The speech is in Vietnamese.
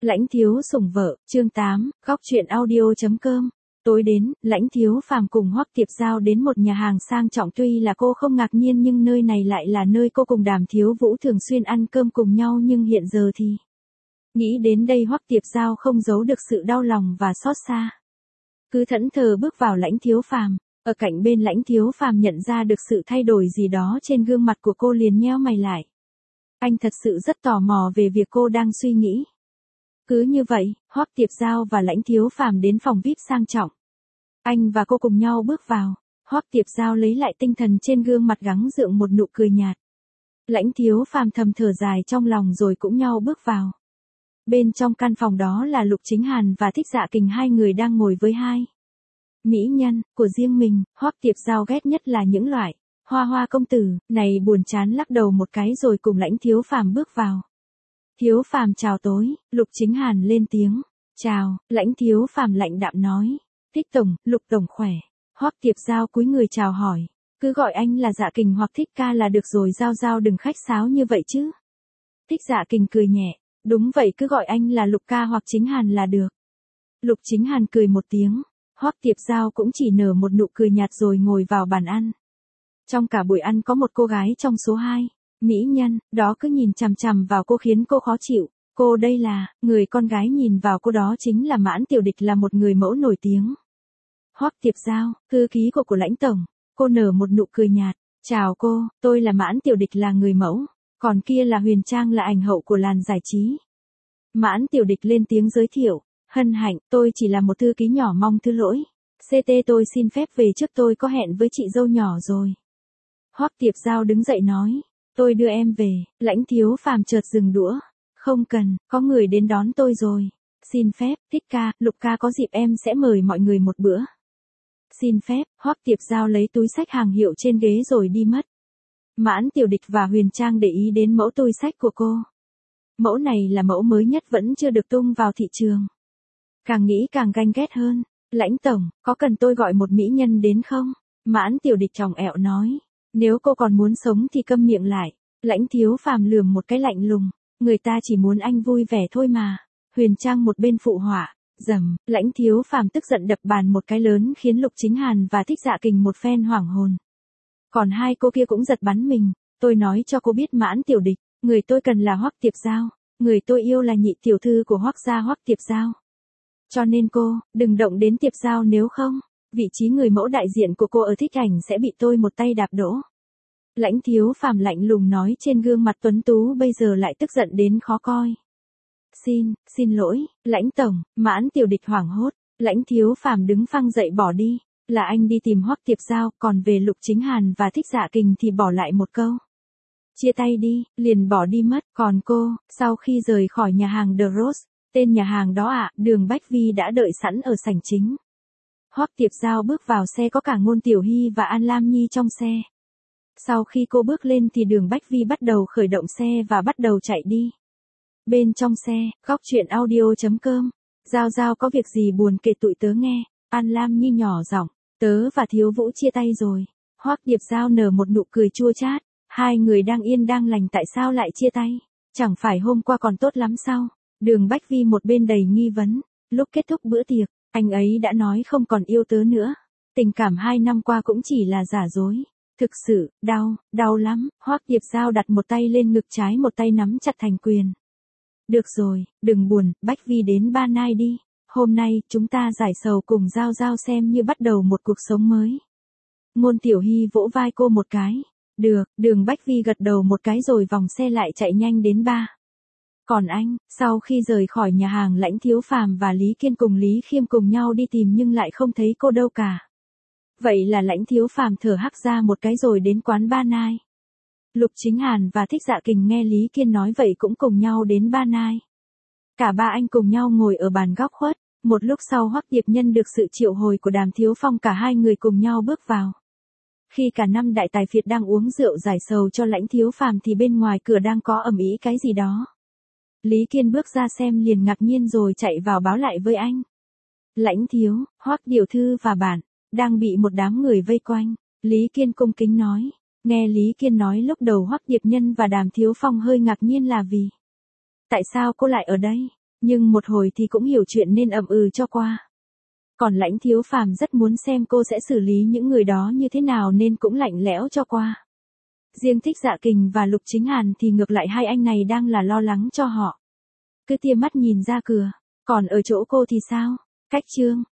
Lãnh thiếu sủng vợ, chương 8, góc truyện audio.com. Tối đến, Lãnh thiếu phàm cùng Hoắc Tiệp Giao đến một nhà hàng sang trọng, tuy là cô không ngạc nhiên nhưng nơi này lại là nơi cô cùng Đàm Thiếu Vũ thường xuyên ăn cơm cùng nhau, nhưng hiện giờ thì nghĩ đến đây Hoắc Tiệp Giao không giấu được sự đau lòng và xót xa. Cứ thẫn thờ bước vào Lãnh thiếu phàm, ở cạnh bên Lãnh thiếu phàm nhận ra được sự thay đổi gì đó trên gương mặt của cô, liền nheo mày lại. Anh thật sự rất tò mò về việc cô đang suy nghĩ. Cứ như vậy, Hoắc Tiệp Giao và Lãnh thiếu phàm đến phòng VIP sang trọng. Anh và cô cùng nhau bước vào. Hoắc Tiệp Giao lấy lại tinh thần, trên gương mặt gắng gượng một nụ cười nhạt. Lãnh thiếu phàm thầm thở dài trong lòng rồi cũng nhau bước vào. Bên trong căn phòng đó là Lục Chính Hàn và Thích Dạ Kình, hai người đang ngồi với hai mỹ nhân của riêng mình. Hoắc Tiệp Giao ghét nhất là những loại hoa hoa công tử này, buồn chán lắc đầu một cái rồi cùng Lãnh thiếu phàm bước vào. Thiếu phàm chào tối, Lục Chính Hàn lên tiếng. Chào, Lãnh thiếu phàm lạnh đạm nói. Thích tổng, Lục tổng khỏe. Hoắc Tiệp Giao cúi người chào hỏi. Cứ gọi anh là Dạ Kình hoặc Thích ca là được rồi, Giao Giao đừng khách sáo như vậy chứ. Thích Dạ Kình cười nhẹ. Đúng vậy, cứ gọi anh là Lục ca hoặc Chính Hàn là được. Lục Chính Hàn cười một tiếng. Hoắc Tiệp Giao cũng chỉ nở một nụ cười nhạt rồi ngồi vào bàn ăn. Trong cả buổi ăn có một cô gái trong số 2 mỹ nhân, đó cứ nhìn chằm chằm vào cô khiến cô khó chịu. Cô đây là, người con gái nhìn vào cô đó chính là Mãn Tiểu Địch, là một người mẫu nổi tiếng. Hoắc Tiệp Giao, thư ký của Lãnh tổng. Cô nở một nụ cười nhạt. Chào cô, tôi là Mãn Tiểu Địch, là người mẫu. Còn kia là Huyền Trang, là ảnh hậu của làng giải trí. Mãn Tiểu Địch lên tiếng giới thiệu. Hân hạnh, tôi chỉ là một thư ký nhỏ, mong thứ lỗi. CT tôi xin phép về trước, tôi có hẹn với chị dâu nhỏ rồi. Hoắc Tiệp Giao đứng dậy nói. Tôi đưa em về. Lãnh thiếu phàm chợt dừng đũa. Không cần, có người đến đón tôi rồi. Xin phép, Thích ca, Lục ca có dịp em sẽ mời mọi người một bữa. Xin phép, Hoắc Tiệp Giao lấy túi xách hàng hiệu trên ghế rồi đi mất. Mãn Tiểu Địch và Huyền Trang để ý đến mẫu túi xách của cô. Mẫu này là mẫu mới nhất, vẫn chưa được tung vào thị trường. Càng nghĩ càng ganh ghét hơn. Lãnh tổng, có cần tôi gọi một mỹ nhân đến không? Mãn Tiểu Địch chòng ẹo nói. Nếu cô còn muốn sống thì câm miệng lại. Lãnh thiếu phàm lườm một cái lạnh lùng. Người ta chỉ muốn anh vui vẻ thôi mà. Huyền Trang một bên phụ họa. Dầm, Lãnh thiếu phàm tức giận đập bàn một cái lớn khiến Lục Chính Hàn và Thích Dạ Kình một phen hoảng hồn. Còn hai cô kia cũng giật bắn mình. Tôi nói cho cô biết Mãn Tiểu Địch, người tôi cần là Hoắc Tiệp Giao. Người tôi yêu là nhị tiểu thư của Hoắc gia, Hoắc Tiệp Giao. Cho nên cô, đừng động đến Tiệp Giao, nếu không, vị trí người mẫu đại diện của cô ở Thích Ảnh sẽ bị tôi một tay đạp đổ. Lãnh thiếu phàm lạnh lùng nói, trên gương mặt tuấn tú bây giờ lại tức giận đến khó coi. Xin lỗi, Lãnh tổng. Mãn Tiểu Địch hoảng hốt. Lãnh thiếu phàm đứng phăng dậy bỏ đi. Là anh đi tìm Hoắc Tiệp Giao, còn về Lục Chính Hàn và Thích Dạ Kình thì bỏ lại một câu. Chia tay đi, liền bỏ đi mất. Còn cô, sau khi rời khỏi nhà hàng The Rose, tên nhà hàng đó ạ, Đường Bách Vi đã đợi sẵn ở sảnh chính. Hoắc Tiệp Giao bước vào xe, có cả Ngôn Tiểu Hy và An Lam Nhi trong xe. Sau khi cô bước lên thì Đường Bách Vi bắt đầu khởi động xe và bắt đầu chạy đi. Bên trong xe, góc truyện audio.com. Giao Giao có việc gì buồn kể tụi tớ nghe. An Lam Nhi nhỏ giọng. Tớ và Thiếu Vũ chia tay rồi. Hoắc Tiệp Giao nở một nụ cười chua chát. Hai người đang yên đang lành tại sao lại chia tay? Chẳng phải hôm qua còn tốt lắm sao? Đường Bách Vi một bên đầy nghi vấn. Lúc kết thúc bữa tiệc, anh ấy đã nói không còn yêu tớ nữa. Tình cảm 2 năm qua cũng chỉ là giả dối. Thực sự, đau lắm. Hoắc Tiệp Giao đặt một tay lên ngực trái, một tay nắm chặt thành quyền. Được rồi, đừng buồn, Bách Vi đến Ba Nai đi. Hôm nay, chúng ta giải sầu cùng Giao Giao xem như bắt đầu một cuộc sống mới. Ngôn Tiểu Hy vỗ vai cô một cái. Được, Đường Bách Vi gật đầu một cái rồi vòng xe lại chạy nhanh đến ba. Còn anh, sau khi rời khỏi nhà hàng, Lãnh thiếu phàm và Lý Kiên cùng Lý Khiêm cùng nhau đi tìm nhưng lại không thấy cô đâu cả. Vậy là Lãnh thiếu phàm thở hắt ra một cái rồi đến quán Ba Nai. Lục Chính Hàn và Thích Dạ Kình nghe Lý Kiên nói vậy cũng cùng nhau đến Ba Nai. Cả ba anh cùng nhau ngồi ở bàn góc khuất. Một lúc sau Hoắc Điệp nhân được sự triệu hồi của Đàm Thiếu Phong, cả hai người cùng nhau bước vào. Khi cả năm đại tài phiệt đang uống rượu giải sầu cho Lãnh thiếu phàm thì bên ngoài cửa đang có ầm ĩ cái gì đó. Lý Kiên bước ra xem liền ngạc nhiên rồi chạy vào báo lại với anh. Lãnh thiếu, Hoắc điều thư và bạn đang bị một đám người vây quanh. Lý Kiên cung kính nói. Nghe Lý Kiên nói lúc đầu Hoắc Điệp nhân và Đàm Thiếu Phong hơi ngạc nhiên là vì tại sao cô lại ở đây? Nhưng một hồi thì cũng hiểu chuyện nên ậm ừ cho qua. Còn Lãnh Thiếu Phàm rất muốn xem cô sẽ xử lý những người đó như thế nào nên cũng lạnh lẽo cho qua. Riêng Thích Dạ Kình và Lục Chính Hàn thì ngược lại hai anh này đang là lo lắng cho họ. Cứ tia mắt nhìn ra cửa, còn ở chỗ cô thì sao? Cách Trương,